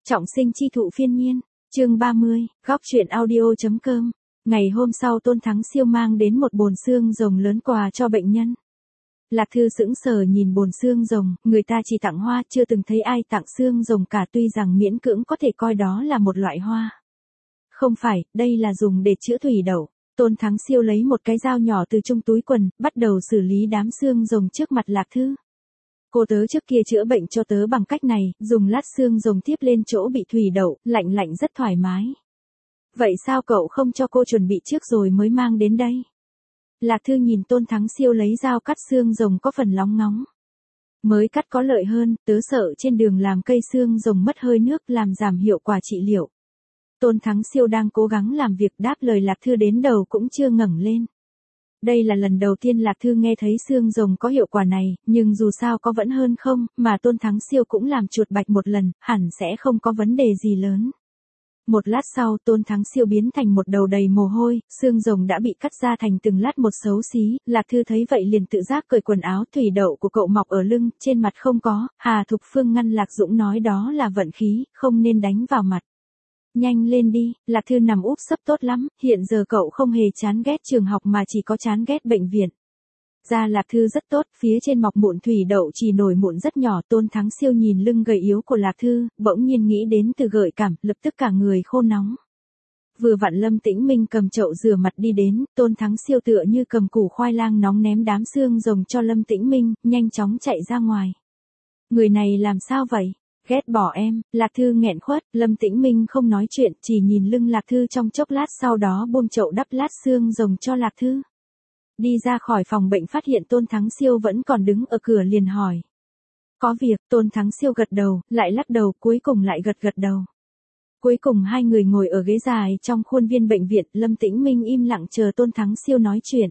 Trọng sinh chi thụ phiên nhiên, chương 30, góc truyện audio.com. Ngày hôm sau Tôn Thắng Siêu mang đến một bồn xương rồng lớn quà cho bệnh nhân. Lạc Thư sững sờ nhìn bồn xương rồng, người ta chỉ tặng hoa, chưa từng thấy ai tặng xương rồng cả, tuy rằng miễn cưỡng có thể coi đó là một loại hoa. Không phải, đây là dùng để chữa thủy đậu. Tôn Thắng Siêu lấy một cái dao nhỏ từ trong túi quần, bắt đầu xử lý đám xương rồng trước mặt Lạc Thư. Cô tớ trước kia chữa bệnh cho tớ bằng cách này, dùng lát xương rồng tiếp lên chỗ bị thủy đậu, lạnh lạnh rất thoải mái. Vậy sao cậu không cho cô chuẩn bị trước rồi mới mang đến đây? Lạc Thư nhìn Tôn Thắng Siêu lấy dao cắt xương rồng có phần lóng ngóng. Mới cắt có lợi hơn, tớ sợ trên đường làm cây xương rồng mất hơi nước làm giảm hiệu quả trị liệu. Tôn Thắng Siêu đang cố gắng làm việc, đáp lời Lạc Thư đến đầu cũng chưa ngẩng lên. Đây là lần đầu tiên Lạc Thư nghe thấy xương rồng có hiệu quả này, nhưng dù sao có vẫn hơn không, mà Tôn Thắng Siêu cũng làm chuột bạch một lần, hẳn sẽ không có vấn đề gì lớn. Một lát sau Tôn Thắng Siêu biến thành một đầu đầy mồ hôi, xương rồng đã bị cắt ra thành từng lát một xấu xí, Lạc Thư thấy vậy liền tự giác cởi quần áo. Thủy đậu của cậu mọc ở lưng, trên mặt không có. Hà Thục Phương ngăn Lạc Dũng nói đó là vận khí, không nên đánh vào mặt. Nhanh lên đi, Lạc Thư nằm úp sấp tốt lắm, hiện giờ cậu không hề chán ghét trường học mà chỉ có chán ghét bệnh viện. Da Lạc Thư rất tốt, phía trên mọc mụn thủy đậu chỉ nổi mụn rất nhỏ. Tôn Thắng Siêu nhìn lưng gầy yếu của Lạc Thư, bỗng nhiên nghĩ đến từ gợi cảm, lập tức cả người khô nóng. Vừa vặn Lâm Tĩnh Minh cầm chậu rửa mặt đi đến, Tôn Thắng Siêu tựa như cầm củ khoai lang nóng ném đám xương rồng cho Lâm Tĩnh Minh, nhanh chóng chạy ra ngoài. Người này làm sao vậy? Ghét bỏ em, Lạc Thư nghẹn khuất. Lâm Tĩnh Minh không nói chuyện, chỉ nhìn lưng Lạc Thư trong chốc lát, sau đó buông chậu đắp lát xương rồng cho Lạc Thư. Đi ra khỏi phòng bệnh phát hiện Tôn Thắng Siêu vẫn còn đứng ở cửa liền hỏi. Có việc? Tôn Thắng Siêu gật đầu, lại lắc đầu, cuối cùng lại gật đầu. Cuối cùng hai người ngồi ở ghế dài trong khuôn viên bệnh viện, Lâm Tĩnh Minh im lặng chờ Tôn Thắng Siêu nói chuyện.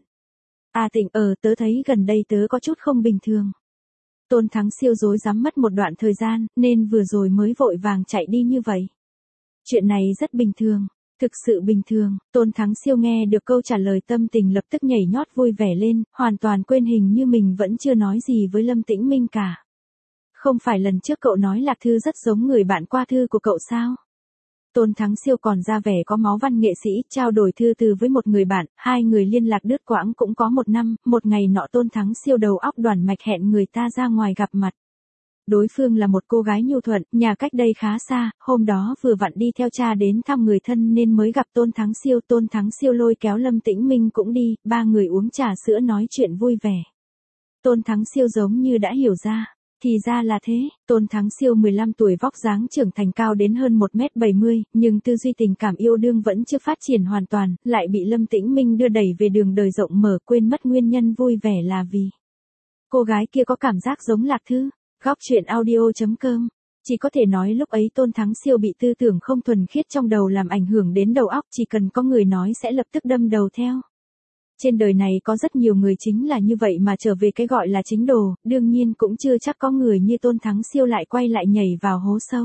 À Tĩnh, tớ thấy gần đây tớ có chút không bình thường. Tôn Thắng Siêu rối rắm mất một đoạn thời gian, nên vừa rồi mới vội vàng chạy đi như vậy. Chuyện này rất bình thường, thực sự bình thường. Tôn Thắng Siêu nghe được câu trả lời tâm tình lập tức nhảy nhót vui vẻ lên, hoàn toàn quên hình như mình vẫn chưa nói gì với Lâm Tĩnh Minh cả. Không phải lần trước cậu nói Lạc Thư rất giống người bạn qua thư của cậu sao? Tôn Thắng Siêu còn ra vẻ có máu văn nghệ sĩ, trao đổi thư từ với một người bạn, hai người liên lạc đứt quãng cũng có một năm. Một ngày nọ Tôn Thắng Siêu đầu óc đoản mạch hẹn người ta ra ngoài gặp mặt. Đối phương là một cô gái nhu thuận, nhà cách đây khá xa, hôm đó vừa vặn đi theo cha đến thăm người thân nên mới gặp Tôn Thắng Siêu. Tôn Thắng Siêu lôi kéo Lâm Tĩnh Minh cũng đi, ba người uống trà sữa nói chuyện vui vẻ. Tôn Thắng Siêu giống như đã hiểu ra. Thì ra là thế, Tôn Thắng Siêu 15 tuổi, vóc dáng trưởng thành, cao đến hơn 1m70, nhưng tư duy tình cảm yêu đương vẫn chưa phát triển hoàn toàn, lại bị Lâm Tĩnh Minh đưa đẩy về đường đời rộng mở, quên mất nguyên nhân vui vẻ là vì cô gái kia có cảm giác giống Lạc Thư. Góc truyện audio.com. Chỉ có thể nói lúc ấy Tôn Thắng Siêu bị tư tưởng không thuần khiết trong đầu làm ảnh hưởng đến đầu óc, chỉ cần có người nói sẽ lập tức đâm đầu theo. Trên đời này có rất nhiều người chính là như vậy mà trở về cái gọi là chính đồ, đương nhiên cũng chưa chắc có người như Tôn Thắng Siêu lại quay lại nhảy vào hố sâu.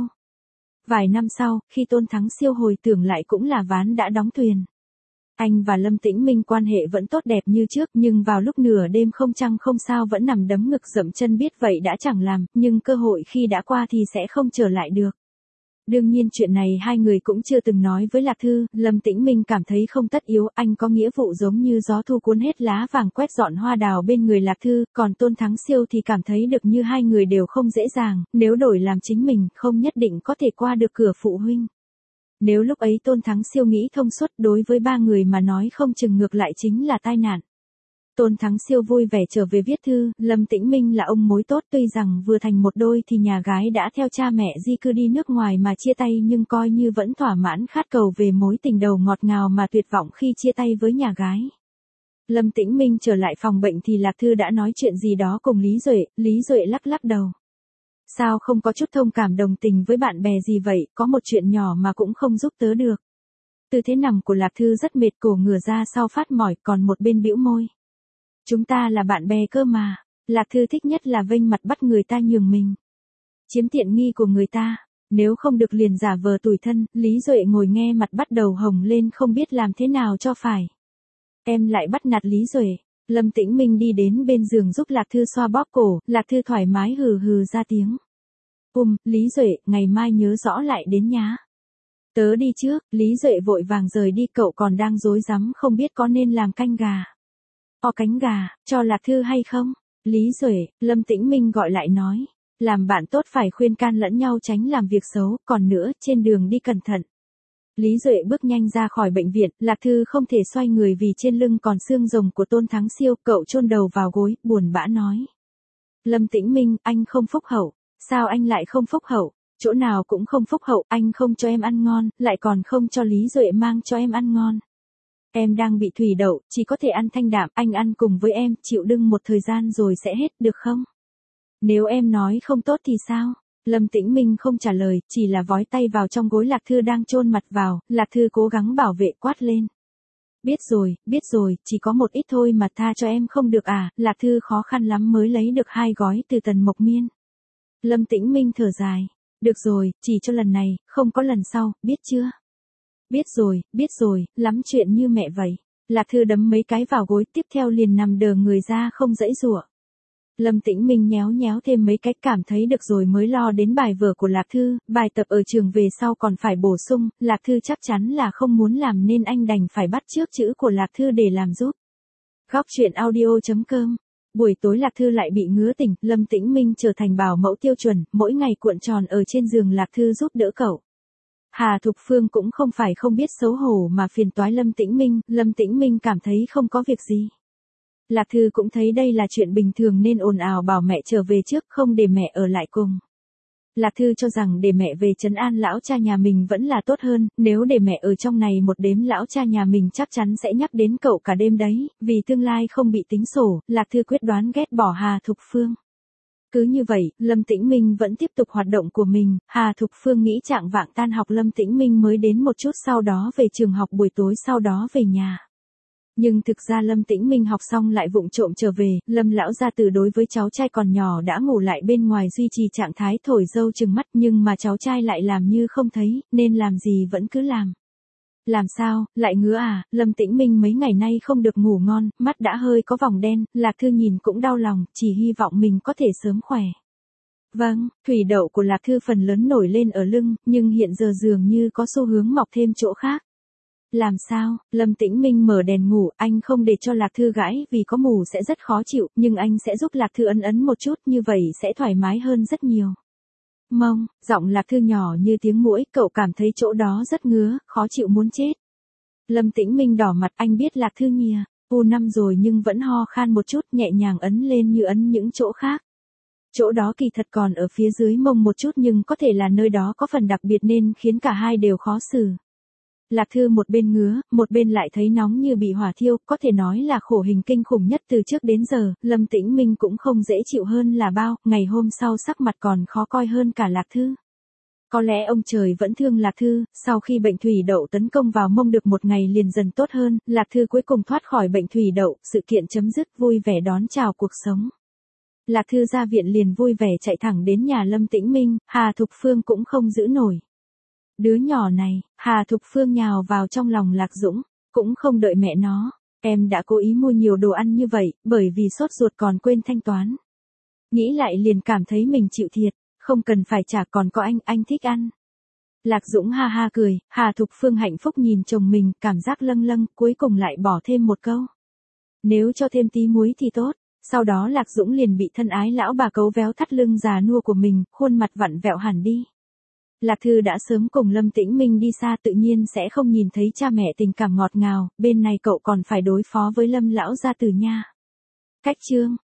Vài năm sau, khi Tôn Thắng Siêu hồi tưởng lại cũng là ván đã đóng thuyền. Anh và Lâm Tĩnh Minh quan hệ vẫn tốt đẹp như trước, nhưng vào lúc nửa đêm không trăng không sao vẫn nằm đấm ngực dậm chân, biết vậy đã chẳng làm, nhưng cơ hội khi đã qua thì sẽ không trở lại được. Đương nhiên chuyện này hai người cũng chưa từng nói với Lạc Thư. Lâm Tĩnh Minh cảm thấy không tất yếu, anh có nghĩa vụ giống như gió thu cuốn hết lá vàng quét dọn hoa đào bên người Lạc Thư, còn Tôn Thắng Siêu thì cảm thấy được như hai người đều không dễ dàng, nếu đổi làm chính mình không nhất định có thể qua được cửa phụ huynh. Nếu lúc ấy Tôn Thắng Siêu nghĩ thông suốt, đối với ba người mà nói không chừng ngược lại chính là tai nạn. Tôn Thắng Siêu vui vẻ trở về viết thư, Lâm Tĩnh Minh là ông mối tốt, tuy rằng vừa thành một đôi thì nhà gái đã theo cha mẹ di cư đi nước ngoài mà chia tay, nhưng coi như vẫn thỏa mãn khát cầu về mối tình đầu ngọt ngào mà tuyệt vọng khi chia tay với nhà gái. Lâm Tĩnh Minh trở lại phòng bệnh thì Lạc Thư đã nói chuyện gì đó cùng Lý Duệ lắc lắc đầu. Sao không có chút thông cảm đồng tình với bạn bè gì vậy, có một chuyện nhỏ mà cũng không giúp tớ được. Tư thế nằm của Lạc Thư rất mệt, cổ ngửa ra sau phát mỏi, còn một bên bĩu môi. Chúng ta là bạn bè cơ mà. Lạc Thư thích nhất là vênh mặt bắt người ta nhường mình, chiếm tiện nghi của người ta, nếu không được liền giả vờ tủi thân. Lý Duệ ngồi nghe mặt bắt đầu hồng lên, không biết làm thế nào cho phải. Em lại bắt nạt Lý Duệ. Lâm Tĩnh Minh đi đến bên giường giúp Lạc Thư xoa bóp cổ, Lạc Thư thoải mái hừ hừ ra tiếng. Lý Duệ, ngày mai nhớ rõ lại đến nhá. Tớ đi trước, Lý Duệ vội vàng rời đi, cậu còn đang rối rắm không biết có nên làm canh gà. Cánh gà, cho Lạc Thư hay không? Lý Duệ, Lâm Tĩnh Minh gọi lại nói. Làm bạn tốt phải khuyên can lẫn nhau tránh làm việc xấu, còn nữa, trên đường đi cẩn thận. Lý Duệ bước nhanh ra khỏi bệnh viện, Lạc Thư không thể xoay người vì trên lưng còn xương rồng của Tôn Thắng Siêu, cậu chôn đầu vào gối, buồn bã nói. Lâm Tĩnh Minh, anh không phúc hậu. Sao anh lại không phúc hậu? Chỗ nào cũng không phúc hậu, anh không cho em ăn ngon, lại còn không cho Lý Duệ mang cho em ăn ngon. Em đang bị thủy đậu, chỉ có thể ăn thanh đạm, anh ăn cùng với em, chịu đựng một thời gian rồi sẽ hết, được không? Nếu em nói không tốt thì sao? Lâm Tĩnh Minh không trả lời, chỉ là vói tay vào trong gối Lạc Thư đang chôn mặt vào, Lạc Thư cố gắng bảo vệ, quát lên. Biết rồi, chỉ có một ít thôi mà tha cho em không được à? Lạc Thư khó khăn lắm mới lấy được 2 gói từ Tần Mộc Miên. Lâm Tĩnh Minh thở dài. Được rồi, chỉ cho lần này, không có lần sau, biết chưa? Biết rồi, lắm chuyện như mẹ vậy. Lạc Thư đấm mấy cái vào gối, tiếp theo liền nằm đờ người ra không dãy giụa. Lâm Tĩnh Minh nhéo thêm mấy cái, cảm thấy được rồi mới lo đến bài vở của Lạc Thư, bài tập ở trường về sau còn phải bổ sung, Lạc Thư chắc chắn là không muốn làm nên anh đành phải bắt chước chữ của Lạc Thư để làm giúp. Góc truyện audio.com. Buổi tối Lạc Thư lại bị ngứa tỉnh, Lâm Tĩnh Minh trở thành bảo mẫu tiêu chuẩn, mỗi ngày cuộn tròn ở trên giường Lạc Thư giúp đỡ cậu. Hà Thục Phương cũng không phải không biết xấu hổ mà phiền toái Lâm Tĩnh Minh cảm thấy không có việc gì. Lạc Thư cũng thấy đây là chuyện bình thường nên ồn ào bảo mẹ trở về trước, không để mẹ ở lại cùng. Lạc Thư cho rằng để mẹ về trấn an lão cha nhà mình vẫn là tốt hơn, nếu để mẹ ở trong này một đêm lão cha nhà mình chắc chắn sẽ nhắc đến cậu cả đêm đấy, vì tương lai không bị tính sổ, Lạc Thư quyết đoán ghét bỏ Hà Thục Phương. Cứ như vậy, Lâm Tĩnh Minh vẫn tiếp tục hoạt động của mình, Hà Thục Phương nghĩ trạng vạng tan học Lâm Tĩnh Minh mới đến một chút, sau đó về trường học buổi tối, sau đó về nhà. Nhưng thực ra Lâm Tĩnh Minh học xong lại vụng trộm trở về, Lâm lão gia tử đối với cháu trai còn nhỏ đã ngủ lại bên ngoài duy trì trạng thái thổi dâu trừng mắt, nhưng mà cháu trai lại làm như không thấy, nên làm gì vẫn cứ làm. Làm sao, lại ngứa à? Lâm Tĩnh Minh mấy ngày nay không được ngủ ngon, mắt đã hơi có vòng đen, Lạc Thư nhìn cũng đau lòng, chỉ hy vọng mình có thể sớm khỏe. Vâng, thủy đậu của Lạc Thư phần lớn nổi lên ở lưng, nhưng hiện giờ dường như có xu hướng mọc thêm chỗ khác. Làm sao? Lâm Tĩnh Minh mở đèn ngủ, anh không để cho Lạc Thư gãi vì có mù sẽ rất khó chịu, nhưng anh sẽ giúp Lạc Thư ấn một chút, như vậy sẽ thoải mái hơn rất nhiều. Giọng Lạc Thư nhỏ như tiếng muỗi, cậu cảm thấy chỗ đó rất ngứa, khó chịu muốn chết. Lâm Tĩnh Minh đỏ mặt, anh biết Lạc Thư nhìa, năm rồi nhưng vẫn ho khan một chút, nhẹ nhàng ấn lên như ấn những chỗ khác. Chỗ đó kỳ thật còn ở phía dưới mông một chút, nhưng có thể là nơi đó có phần đặc biệt nên khiến cả hai đều khó xử. Lạc Thư một bên ngứa, một bên lại thấy nóng như bị hỏa thiêu, có thể nói là khổ hình kinh khủng nhất từ trước đến giờ, Lâm Tĩnh Minh cũng không dễ chịu hơn là bao, ngày hôm sau sắc mặt còn khó coi hơn cả Lạc Thư. Có lẽ ông trời vẫn thương Lạc Thư, sau khi bệnh thủy đậu tấn công vào mông được một ngày liền dần tốt hơn, Lạc Thư cuối cùng thoát khỏi bệnh thủy đậu, sự kiện chấm dứt, vui vẻ đón chào cuộc sống. Lạc Thư ra viện liền vui vẻ chạy thẳng đến nhà Lâm Tĩnh Minh, Hà Thục Phương cũng không giữ nổi. Đứa nhỏ này, Hà Thục Phương nhào vào trong lòng Lạc Dũng, cũng không đợi mẹ nó, em đã cố ý mua nhiều đồ ăn như vậy, bởi vì sốt ruột còn quên thanh toán. Nghĩ lại liền cảm thấy mình chịu thiệt, không cần phải trả, còn có anh thích ăn. Lạc Dũng ha ha cười, Hà Thục Phương hạnh phúc nhìn chồng mình, cảm giác lâng lâng, cuối cùng lại bỏ thêm một câu. Nếu cho thêm tí muối thì tốt. Sau đó Lạc Dũng liền bị thân ái lão bà cấu véo thắt lưng già nua của mình, khuôn mặt vặn vẹo hẳn đi. Lạc Thư đã sớm cùng Lâm Tĩnh Minh đi xa, tự nhiên sẽ không nhìn thấy cha mẹ tình cảm ngọt ngào, bên này cậu còn phải đối phó với Lâm lão gia tử nha. Cách chương